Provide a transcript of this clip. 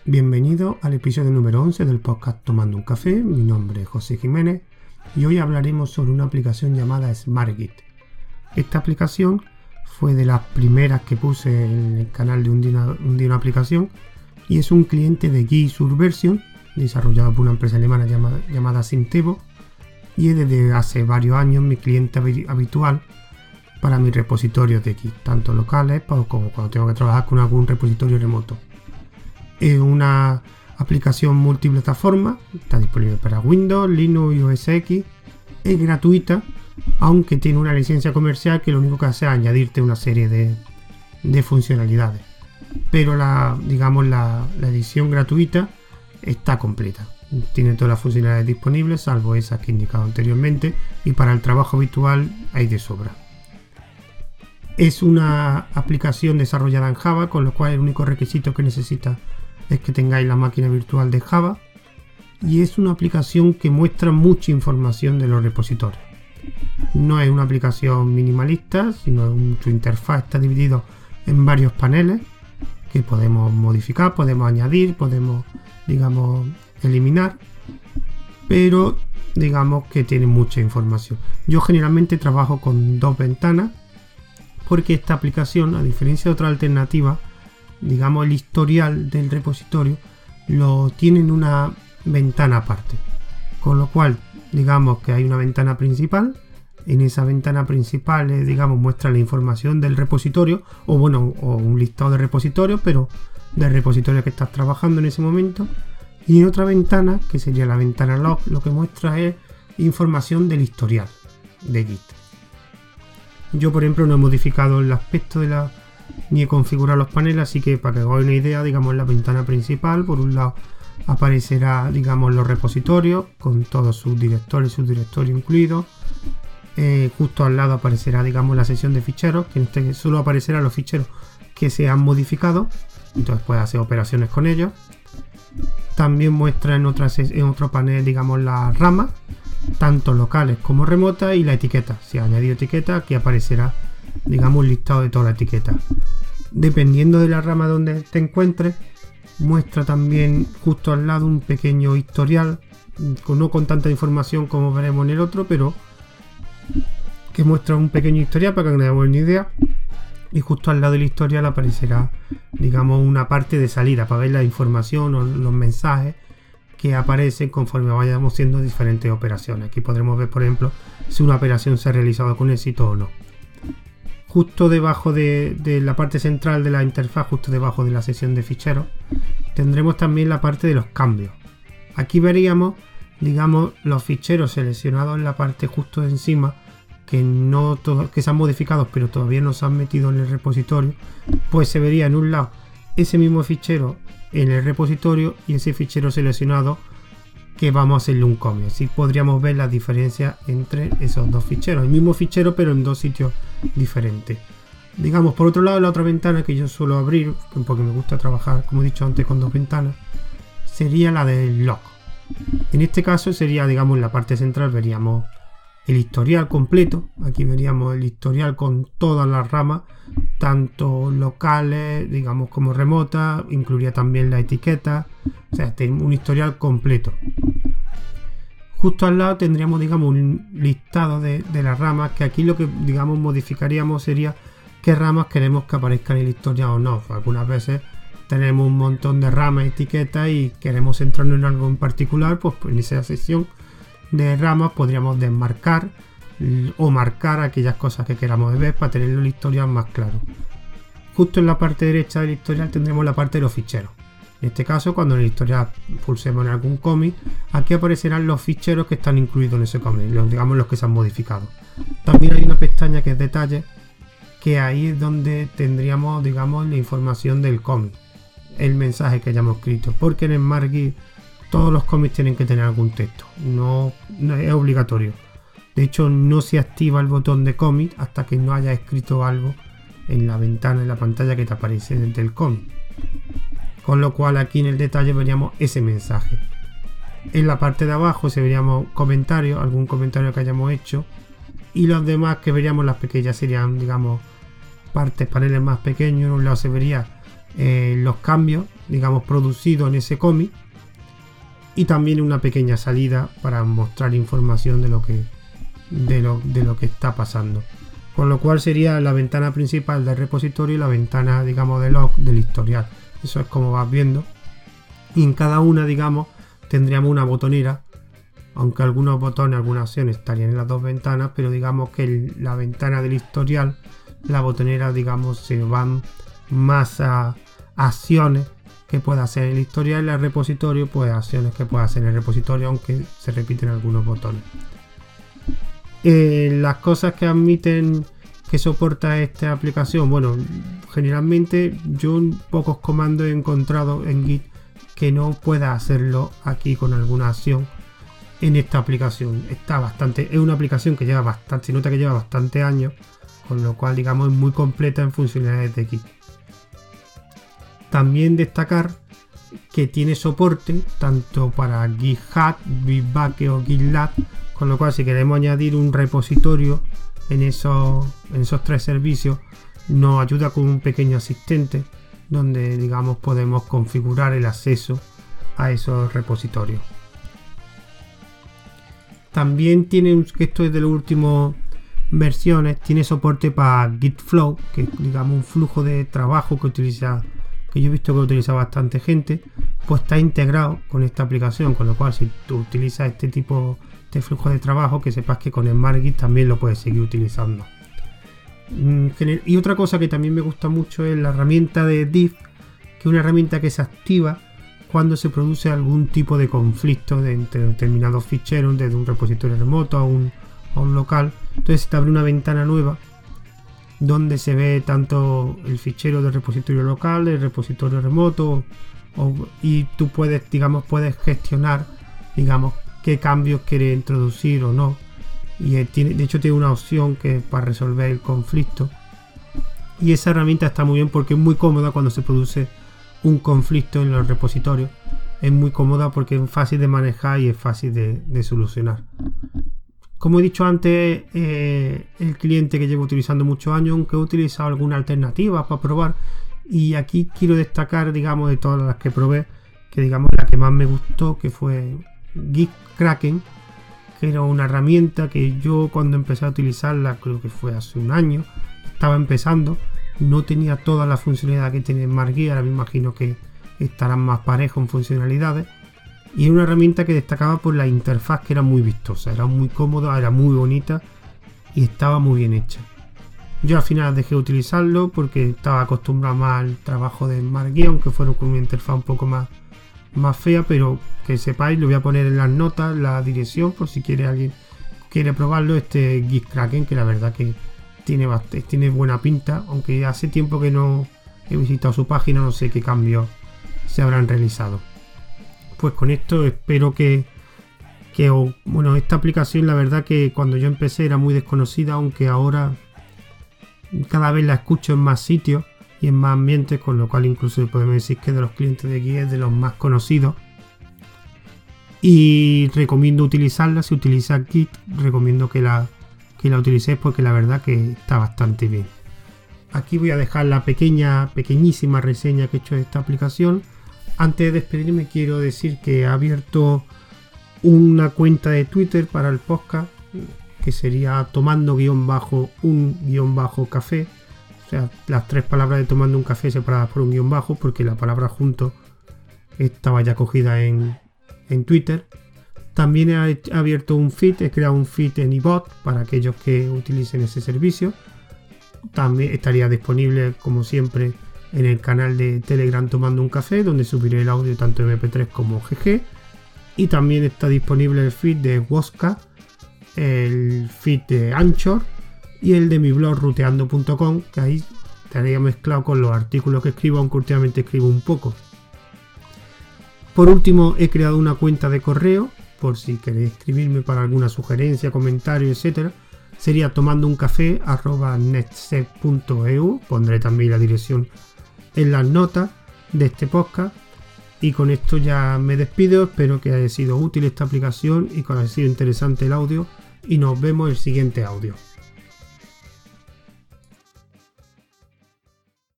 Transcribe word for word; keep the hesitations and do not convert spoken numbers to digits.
Bienvenido al episodio número once del podcast Tomando un Café. Mi nombre es José Jiménez y hoy hablaremos sobre una aplicación llamada SmartGit. Esta aplicación fue de las primeras que puse en el canal de Un Día, un día una aplicación y es un cliente de Git Subversion desarrollado por una empresa alemana llamada, llamada Syntevo, y es desde hace varios años mi cliente habitual para mis repositorios de Git, tanto locales como cuando tengo que trabajar con algún repositorio remoto. Es una aplicación multiplataforma, está disponible para Windows, Linux y O S X, es gratuita, aunque tiene una licencia comercial que lo único que hace es añadirte una serie de, de funcionalidades. Pero la, digamos, la, la edición gratuita está completa. Tiene todas las funcionalidades disponibles, salvo esas que he indicado anteriormente, y para el trabajo habitual hay de sobra. Es una aplicación desarrollada en Java, con lo cual el único requisito que necesita es que tengáis la máquina virtual de Java, y es una aplicación que muestra mucha información de los repositorios. No es una aplicación minimalista, sino un, su interfaz está dividido en varios paneles que podemos modificar, podemos añadir, podemos, digamos, eliminar, pero digamos que tiene mucha información. Yo generalmente trabajo con dos ventanas porque esta aplicación, a diferencia de otra alternativa, digamos el historial del repositorio lo tiene en una ventana aparte, con lo cual digamos que hay una ventana principal. En esa ventana principal eh, digamos muestra la información del repositorio, o bueno, o un listado de repositorios, pero del repositorio que estás trabajando en ese momento. Y en otra ventana, que sería la ventana log, lo que muestra es información del historial de Git. Yo, por ejemplo, no he modificado el aspecto de la ni he configurado los paneles, así que para que os hagáis una idea, digamos, en la ventana principal, por un lado aparecerá, digamos, los repositorios con todos sus directorios y subdirectorios incluidos. Eh, justo al lado aparecerá, digamos, la sección de ficheros, que en este solo aparecerán los ficheros que se han modificado, entonces puedes hacer operaciones con ellos. También muestra en, otra, en otro panel, digamos, las ramas, tanto locales como remotas, y la etiqueta. Si ha añadido etiqueta, aquí aparecerá, digamos, un listado de toda la etiqueta. Dependiendo de la rama donde te encuentres, muestra también justo al lado un pequeño historial, no con tanta información como veremos en el otro, pero que muestra un pequeño historial para que nos demos una idea. Y justo al lado del historial aparecerá, digamos, una parte de salida para ver la información o los mensajes que aparecen conforme vayamos haciendo diferentes operaciones. Aquí podremos ver, por ejemplo, si una operación se ha realizado con éxito o no. Justo debajo de, de la parte central de la interfaz, justo debajo de la sección de ficheros, tendremos también la parte de los cambios. Aquí veríamos, digamos, los ficheros seleccionados en la parte justo encima, que no todo, que se han modificado pero todavía no se han metido en el repositorio. Pues se vería en un lado ese mismo fichero en el repositorio y ese fichero seleccionado que vamos a hacerle un commit. Así podríamos ver las diferencias entre esos dos ficheros, el mismo fichero pero en dos sitios diferentes. Digamos, por otro lado, la otra ventana que yo suelo abrir, porque me gusta trabajar, como he dicho antes, con dos ventanas, sería la del log. En este caso sería, digamos, en la parte central veríamos el historial completo. Aquí veríamos el historial con todas las ramas, tanto locales, digamos, como remotas. Incluiría también la etiqueta, o sea, un historial completo. Justo al lado tendríamos, digamos, un listado de, de las ramas, que aquí lo que, digamos, modificaríamos sería qué ramas queremos que aparezcan en el historial o no. Algunas veces tenemos un montón de ramas, etiquetas, y queremos centrarnos en algo en particular, pues en esa sección de ramas podríamos desmarcar o marcar aquellas cosas que queramos ver para tener el historial más claro. Justo en la parte derecha del historial tendremos la parte de los ficheros. En este caso, cuando en el historial pulsemos en algún commit, aquí aparecerán los ficheros que están incluidos en ese commit, los, digamos, los que se han modificado. También hay una pestaña que es detalles, que ahí es donde tendríamos, digamos, la información del commit, el mensaje que hayamos escrito, porque en SmartGit todos los commits tienen que tener algún texto, no, no es obligatorio. De hecho, no se activa el botón de commit hasta que no haya escrito algo en la ventana, en la pantalla que te aparece dentro del commit. Con lo cual aquí en el detalle veríamos ese mensaje. En la parte de abajo se veríamos comentarios, algún comentario que hayamos hecho, y los demás que veríamos las pequeñas serían, digamos, partes, paneles más pequeños. En un lado se vería eh, los cambios digamos, producido en ese cómic, y también una pequeña salida para mostrar información de lo que de lo, de lo que está pasando, con lo cual sería la ventana principal del repositorio y la ventana, digamos, de log del historial. Eso es como vas viendo, y en cada una, digamos, tendríamos una botonera, aunque algunos botones, algunas acciones estarían en las dos ventanas, pero digamos que el, la ventana del historial, la botonera, digamos, se van más a acciones que pueda hacer el historial, y el repositorio, pues acciones que pueda hacer el repositorio, aunque se repiten algunos botones. Eh, las cosas que admiten que soporta esta aplicación, bueno, generalmente yo en pocos comandos he encontrado en Git que no pueda hacerlo aquí con alguna acción en esta aplicación. Está bastante, es una aplicación que lleva bastante, se nota que lleva bastante años, con lo cual, digamos, es muy completa en funcionalidades de Git. También destacar que tiene soporte tanto para GitHub, Bitbucket o GitLab, con lo cual si queremos añadir un repositorio en esos, en esos tres servicios, nos ayuda con un pequeño asistente donde, digamos, podemos configurar el acceso a esos repositorios. También tiene, esto es de las últimas versiones, tiene soporte para Git Flow, que es, digamos, un flujo de trabajo que utiliza, que yo he visto que utiliza bastante gente, pues está integrado con esta aplicación, con lo cual si tú utilizas este tipo de flujo de trabajo, que sepas que con SmartGit también lo puedes seguir utilizando. Y otra cosa que también me gusta mucho es la herramienta de diff, que es una herramienta que se activa cuando se produce algún tipo de conflicto de entre determinados ficheros, desde un repositorio remoto a un, a un local. Entonces te abre una ventana nueva donde se ve tanto el fichero del repositorio local, el repositorio remoto, o, y tú puedes, digamos, puedes gestionar, digamos, qué cambios quieres introducir o no. Y tiene, de hecho tiene una opción que es para resolver el conflicto, y esa herramienta está muy bien porque es muy cómoda cuando se produce un conflicto en los repositorios. Es muy cómoda porque es fácil de manejar y es fácil de, de solucionar. Como he dicho antes, eh, el cliente que llevo utilizando muchos años, aunque he utilizado alguna alternativa para probar, y aquí quiero destacar, digamos, de todas las que probé, que digamos la que más me gustó, que fue GitKraken, que era una herramienta que yo cuando empecé a utilizarla, creo que fue hace un año, estaba empezando, no tenía toda la funcionalidad que tiene SmartGit, ahora me imagino que estarán más parejos en funcionalidades, y era una herramienta que destacaba por la interfaz, que era muy vistosa, era muy cómoda, era muy bonita y estaba muy bien hecha. Yo al final dejé de utilizarlo porque estaba acostumbrado más al trabajo de SmartGit, aunque fuera con una interfaz un poco más, más fea, pero que sepáis, lo voy a poner en las notas, la dirección, por si quiere alguien quiere probarlo, este GitKraken, que la verdad que tiene, bastante, tiene buena pinta, aunque hace tiempo que no he visitado su página, no sé qué cambios se habrán realizado. Pues con esto espero que, que bueno, esta aplicación, la verdad que cuando yo empecé era muy desconocida, aunque ahora cada vez la escucho en más sitios y en más ambientes, con lo cual incluso podemos decir que de los clientes de Git es de los más conocidos. Y recomiendo utilizarla. Si utilizas Git, recomiendo que la, que la utilicéis porque la verdad que está bastante bien. Aquí voy a dejar la pequeña, pequeñísima reseña que he hecho de esta aplicación. Antes de despedirme quiero decir que he abierto una cuenta de Twitter para el podcast, que sería tomando guión bajo un guión bajo café. O sea, las tres palabras de tomando un café separadas por un guión bajo, porque la palabra junto estaba ya cogida en, en Twitter. También he abierto un feed, he creado un feed en iBot para aquellos que utilicen ese servicio. También estaría disponible, como siempre, en el canal de Telegram Tomando un Café, donde subiré el audio tanto eme pe tres como ge ge. Y también está disponible el feed de Woska, el feed de Anchor y el de mi blog ruteando punto com, que ahí estaría mezclado con los artículos que escribo, aunque últimamente escribo un poco. Por último, he creado una cuenta de correo, por si queréis escribirme para alguna sugerencia, comentario, etcétera. Sería tomando un café arroba netset punto e u. Pondré también la dirección en las notas de este podcast. Y con esto ya me despido. Espero que haya sido útil esta aplicación y que haya sido interesante el audio. Y nos vemos en el siguiente audio.